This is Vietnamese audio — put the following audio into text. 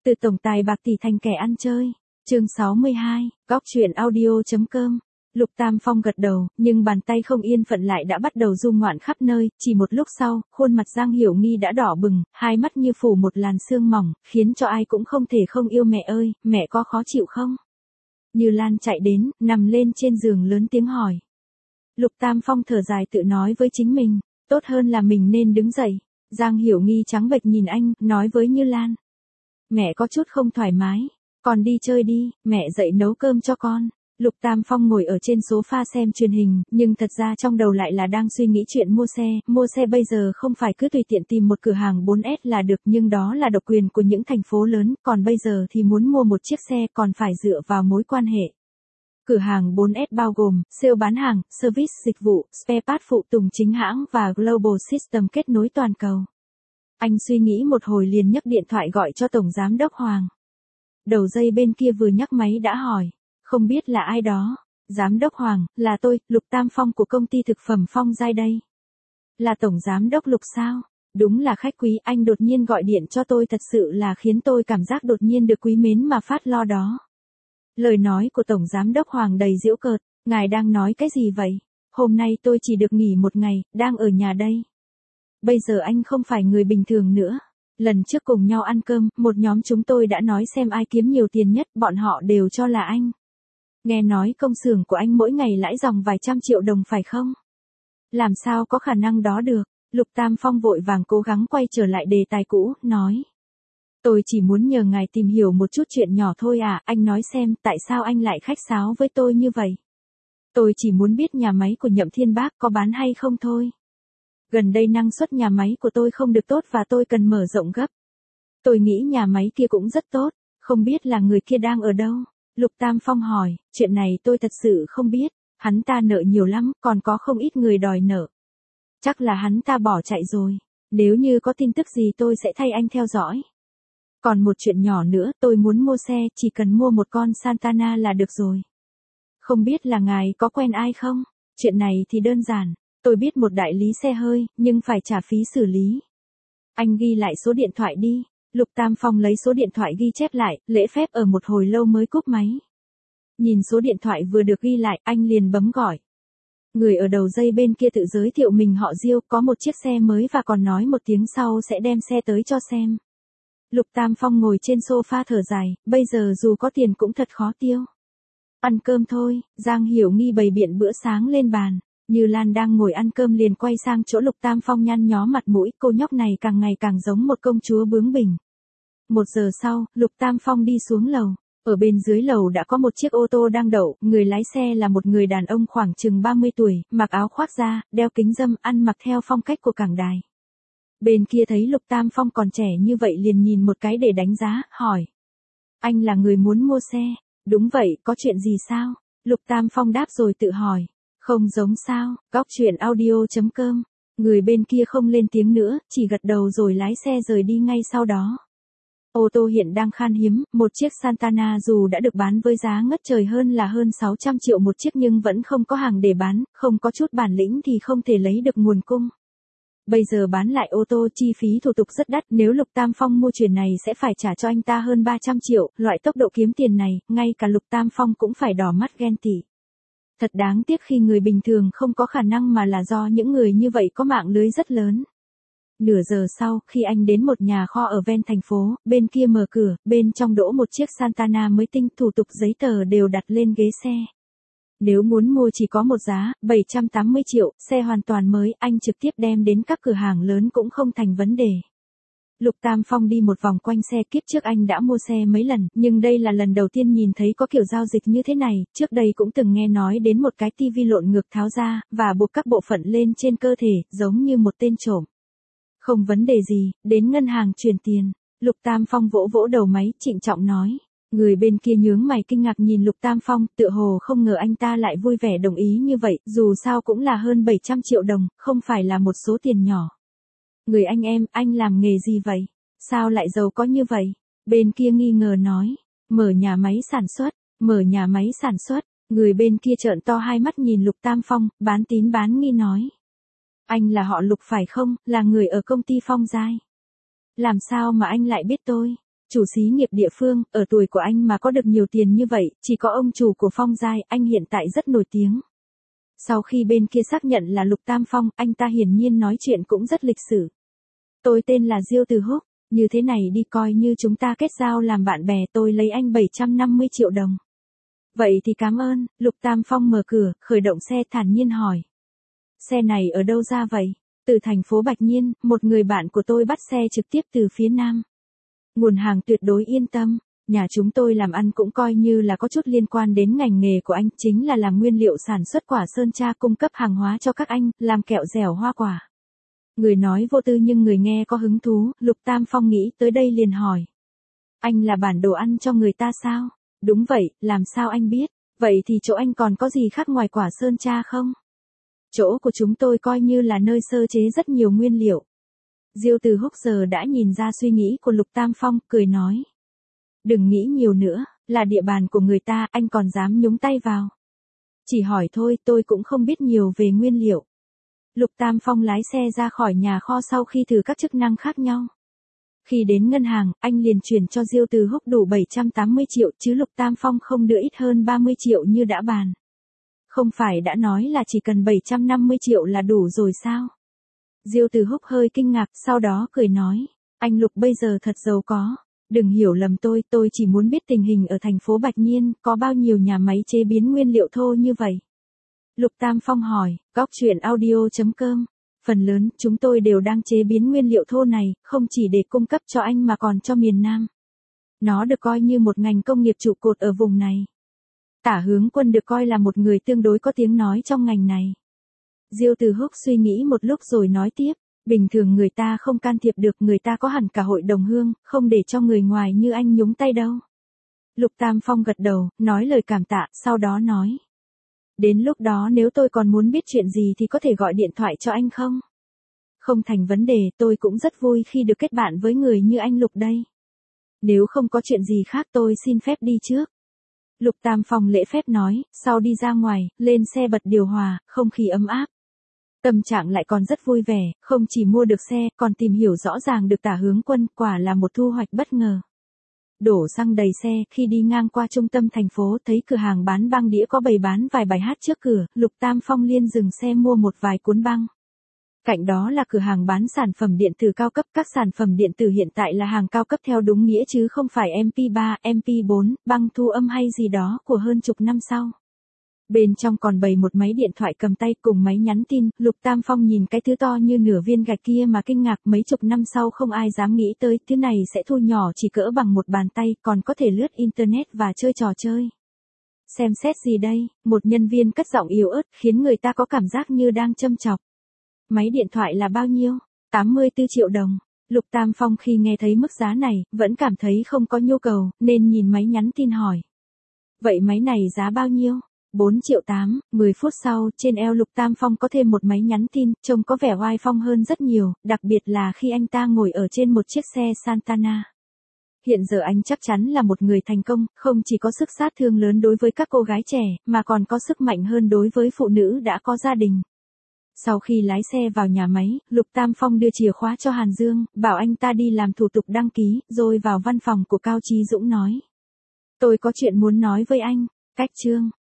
Từ tổng tài bạc tỷ thành kẻ ăn chơi. Chương 62, góc chuyện audio.com. Lục Tam Phong gật đầu, nhưng bàn tay không yên phận lại đã bắt đầu du ngoạn khắp nơi, chỉ một lúc sau, khuôn mặt Giang Hiểu Nghi đã đỏ bừng, hai mắt như phủ một làn sương mỏng, khiến cho ai cũng không thể không yêu mẹ ơi, mẹ có khó chịu không? Như Lan chạy đến, nằm lên trên giường lớn tiếng hỏi. Lục Tam Phong thở dài tự nói với chính mình, tốt hơn là mình nên đứng dậy. Giang Hiểu Nghi trắng bệch nhìn anh, nói với Như Lan. Mẹ có chút không thoải mái, con đi chơi đi, mẹ dậy nấu cơm cho con. Lục Tam Phong ngồi ở trên sofa xem truyền hình, nhưng thật ra trong đầu lại là đang suy nghĩ chuyện mua xe bây giờ không phải cứ tùy tiện tìm một cửa hàng 4S là được, nhưng đó là độc quyền của những thành phố lớn, còn bây giờ thì muốn mua một chiếc xe còn phải dựa vào mối quan hệ. Cửa hàng 4S bao gồm, sale bán hàng, service dịch vụ, spare part phụ tùng chính hãng và Global System kết nối toàn cầu. Anh suy nghĩ một hồi liền nhấc điện thoại gọi cho Tổng Giám đốc Hoàng. Đầu dây bên kia vừa nhấc máy đã hỏi, không biết là ai đó. Giám đốc Hoàng, là tôi, Lục Tam Phong của công ty thực phẩm Phong Giai đây. Là Tổng Giám đốc Lục sao? Đúng là khách quý, anh đột nhiên gọi điện cho tôi thật sự là khiến tôi cảm giác đột nhiên được quý mến mà phát lo đó. Lời nói của Tổng Giám đốc Hoàng đầy giễu cợt, ngài đang nói cái gì vậy? Hôm nay tôi chỉ được nghỉ một ngày, đang ở nhà đây. Bây giờ anh không phải người bình thường nữa. Lần trước cùng nhau ăn cơm, một nhóm chúng tôi đã nói xem ai kiếm nhiều tiền nhất, bọn họ đều cho là anh. Nghe nói công xưởng của anh mỗi ngày lãi dòng vài trăm triệu đồng phải không? Làm sao có khả năng đó được? Lục Tam Phong vội vàng cố gắng quay trở lại đề tài cũ, nói. Tôi chỉ muốn nhờ ngài tìm hiểu một chút chuyện nhỏ thôi à, anh nói xem tại sao anh lại khách sáo với tôi như vậy. Tôi chỉ muốn biết nhà máy của Nhậm Thiên Bác có bán hay không thôi. Gần đây năng suất nhà máy của tôi không được tốt và tôi cần mở rộng gấp. Tôi nghĩ nhà máy kia cũng rất tốt, không biết là người kia đang ở đâu. Lục Tam Phong hỏi, chuyện này tôi thật sự không biết, hắn ta nợ nhiều lắm, còn có không ít người đòi nợ. Chắc là hắn ta bỏ chạy rồi, nếu như có tin tức gì tôi sẽ thay anh theo dõi. Còn một chuyện nhỏ nữa, tôi muốn mua xe, chỉ cần mua một con Santana là được rồi. Không biết là ngài có quen ai không? Chuyện này thì đơn giản. Tôi biết một đại lý xe hơi, nhưng phải trả phí xử lý. Anh ghi lại số điện thoại đi. Lục Tam Phong lấy số điện thoại ghi chép lại, lễ phép ở một hồi lâu mới cúp máy. Nhìn số điện thoại vừa được ghi lại, anh liền bấm gọi. Người ở đầu dây bên kia tự giới thiệu mình họ Diêu, có một chiếc xe mới và còn nói một tiếng sau sẽ đem xe tới cho xem. Lục Tam Phong ngồi trên sofa thở dài, bây giờ dù có tiền cũng thật khó tiêu. Ăn cơm thôi, Giang Hiểu Nghi bày biện bữa sáng lên bàn. Như Lan đang ngồi ăn cơm liền quay sang chỗ Lục Tam Phong nhăn nhó mặt mũi, cô nhóc này càng ngày càng giống một công chúa bướng bỉnh. 1 giờ sau, Lục Tam Phong đi xuống lầu. Ở bên dưới lầu đã có một chiếc ô tô đang đậu, người lái xe là một người đàn ông khoảng chừng 30 tuổi, mặc áo khoác da, đeo kính râm, ăn mặc theo phong cách của cảng đài. Bên kia thấy Lục Tam Phong còn trẻ như vậy liền nhìn một cái để đánh giá, hỏi. Anh là người muốn mua xe? Đúng vậy, có chuyện gì sao? Lục Tam Phong đáp rồi tự hỏi. Không giống sao, góc chuyện audio.com. Người bên kia không lên tiếng nữa, chỉ gật đầu rồi lái xe rời đi ngay sau đó. Ô tô hiện đang khan hiếm, một chiếc Santana dù đã được bán với giá ngất trời hơn là hơn 600 triệu một chiếc nhưng vẫn không có hàng để bán, không có chút bản lĩnh thì không thể lấy được nguồn cung. Bây giờ bán lại ô tô chi phí thủ tục rất đắt, nếu Lục Tam Phong mua chuyển này sẽ phải trả cho anh ta hơn 300 triệu, loại tốc độ kiếm tiền này, ngay cả Lục Tam Phong cũng phải đỏ mắt ghen tị. Thật đáng tiếc khi người bình thường không có khả năng mà là do những người như vậy có mạng lưới rất lớn. Nửa giờ sau, khi anh đến một nhà kho ở ven thành phố, bên kia mở cửa, bên trong đỗ một chiếc Santana mới tinh, thủ tục giấy tờ đều đặt lên ghế xe. Nếu muốn mua chỉ có một giá, 780 triệu, xe hoàn toàn mới, anh trực tiếp đem đến các cửa hàng lớn cũng không thành vấn đề. Lục Tam Phong đi một vòng quanh xe, kiếp trước anh đã mua xe mấy lần, nhưng đây là lần đầu tiên nhìn thấy có kiểu giao dịch như thế này, trước đây cũng từng nghe nói đến một cái tivi lộn ngược tháo ra, và buộc các bộ phận lên trên cơ thể, giống như một tên trộm. Không vấn đề gì, đến ngân hàng chuyển tiền. Lục Tam Phong vỗ vỗ đầu máy, trịnh trọng nói. Người bên kia nhướng mày kinh ngạc nhìn Lục Tam Phong, tựa hồ không ngờ anh ta lại vui vẻ đồng ý như vậy, dù sao cũng là hơn 700 triệu đồng, không phải là một số tiền nhỏ. Người anh làm nghề gì vậy? Sao lại giàu có như vậy? Bên kia nghi ngờ nói, mở nhà máy sản xuất, người bên kia trợn to hai mắt nhìn Lục Tam Phong, bán tín bán nghi nói. Anh là họ Lục phải không, là người ở công ty Phong Giai? Làm sao mà anh lại biết tôi? Chủ xí nghiệp địa phương, ở tuổi của anh mà có được nhiều tiền như vậy, chỉ có ông chủ của Phong Giai, anh hiện tại rất nổi tiếng. Sau khi bên kia xác nhận là Lục Tam Phong, anh ta hiển nhiên nói chuyện cũng rất lịch sự. Tôi tên là Diêu Từ Húc, như thế này đi coi như chúng ta kết giao làm bạn bè, tôi lấy anh 750 triệu đồng. Vậy thì cảm ơn, Lục Tam Phong mở cửa, khởi động xe thản nhiên hỏi. Xe này ở đâu ra vậy? Từ thành phố Bạch Nhiên, một người bạn của tôi bắt xe trực tiếp từ phía Nam. Nguồn hàng tuyệt đối yên tâm, nhà chúng tôi làm ăn cũng coi như là có chút liên quan đến ngành nghề của anh, chính là làm nguyên liệu sản xuất quả sơn tra cung cấp hàng hóa cho các anh, làm kẹo dẻo hoa quả. Người nói vô tư nhưng người nghe có hứng thú, Lục Tam Phong nghĩ tới đây liền hỏi. Anh là bản đồ ăn cho người ta sao? Đúng vậy, làm sao anh biết? Vậy thì chỗ anh còn có gì khác ngoài quả sơn tra không? Chỗ của chúng tôi coi như là nơi sơ chế rất nhiều nguyên liệu. Diêu Từ Húc giờ đã nhìn ra suy nghĩ của Lục Tam Phong, cười nói. Đừng nghĩ nhiều nữa, là địa bàn của người ta, anh còn dám nhúng tay vào. Chỉ hỏi thôi, tôi cũng không biết nhiều về nguyên liệu. Lục Tam Phong lái xe ra khỏi nhà kho sau khi thử các chức năng khác nhau. Khi đến ngân hàng, anh liền chuyển cho Diêu Từ Húc đủ 780 triệu chứ Lục Tam Phong không đưa ít hơn 30 triệu như đã bàn. Không phải đã nói là chỉ cần 750 triệu là đủ rồi sao? Diêu Từ Húc hơi kinh ngạc, sau đó cười nói. Anh Lục bây giờ thật giàu có. Đừng hiểu lầm tôi chỉ muốn biết tình hình ở thành phố Bạch Nhiên, có bao nhiêu nhà máy chế biến nguyên liệu thô như vậy. Lục Tam Phong hỏi, goctruyện.audio.com. Phần lớn, chúng tôi đều đang chế biến nguyên liệu thô này, không chỉ để cung cấp cho anh mà còn cho miền Nam. Nó được coi như một ngành công nghiệp trụ cột ở vùng này. Tả Hướng Quân được coi là một người tương đối có tiếng nói trong ngành này. Diêu Từ Húc suy nghĩ một lúc rồi nói tiếp, bình thường người ta không can thiệp được, người ta có hẳn cả hội đồng hương, không để cho người ngoài như anh nhúng tay đâu. Lục Tam Phong gật đầu, nói lời cảm tạ, sau đó nói. Đến lúc đó nếu tôi còn muốn biết chuyện gì thì có thể gọi điện thoại cho anh không? Không thành vấn đề, tôi cũng rất vui khi được kết bạn với người như anh Lục đây. Nếu không có chuyện gì khác tôi xin phép đi trước. Lục Tam Phong lễ phép nói, sau đi ra ngoài, lên xe bật điều hòa, không khí ấm áp. Tâm trạng lại còn rất vui vẻ, không chỉ mua được xe, còn tìm hiểu rõ ràng được Tả Hướng Quân, quả là một thu hoạch bất ngờ. Đổ xăng đầy xe, khi đi ngang qua trung tâm thành phố thấy cửa hàng bán băng đĩa có bày bán vài bài hát trước cửa, Lục Tam Phong liên dừng xe mua một vài cuốn băng. Cạnh đó là cửa hàng bán sản phẩm điện tử cao cấp, các sản phẩm điện tử hiện tại là hàng cao cấp theo đúng nghĩa chứ không phải MP3, MP4, băng thu âm hay gì đó của hơn chục năm sau. Bên trong còn bày một máy điện thoại cầm tay cùng máy nhắn tin, Lục Tam Phong nhìn cái thứ to như nửa viên gạch kia mà kinh ngạc, mấy chục năm sau không ai dám nghĩ tới thứ này sẽ thu nhỏ chỉ cỡ bằng một bàn tay, còn có thể lướt internet và chơi trò chơi. Xem xét gì đây, một nhân viên cất giọng yếu ớt khiến người ta có cảm giác như đang châm chọc. Máy điện thoại là bao nhiêu? 84 triệu đồng. Lục Tam Phong khi nghe thấy mức giá này, vẫn cảm thấy không có nhu cầu, nên nhìn máy nhắn tin hỏi. Vậy máy này giá bao nhiêu? 4 triệu 8, 10 phút sau, trên eo Lục Tam Phong có thêm một máy nhắn tin, trông có vẻ oai phong hơn rất nhiều, đặc biệt là khi anh ta ngồi ở trên một chiếc xe Santana. Hiện giờ anh chắc chắn là một người thành công, không chỉ có sức sát thương lớn đối với các cô gái trẻ, mà còn có sức mạnh hơn đối với phụ nữ đã có gia đình. Sau khi lái xe vào nhà máy, Lục Tam Phong đưa chìa khóa cho Hàn Dương, bảo anh ta đi làm thủ tục đăng ký, rồi vào văn phòng của Cao Chí Dũng nói. Tôi có chuyện muốn nói với anh. Cách chương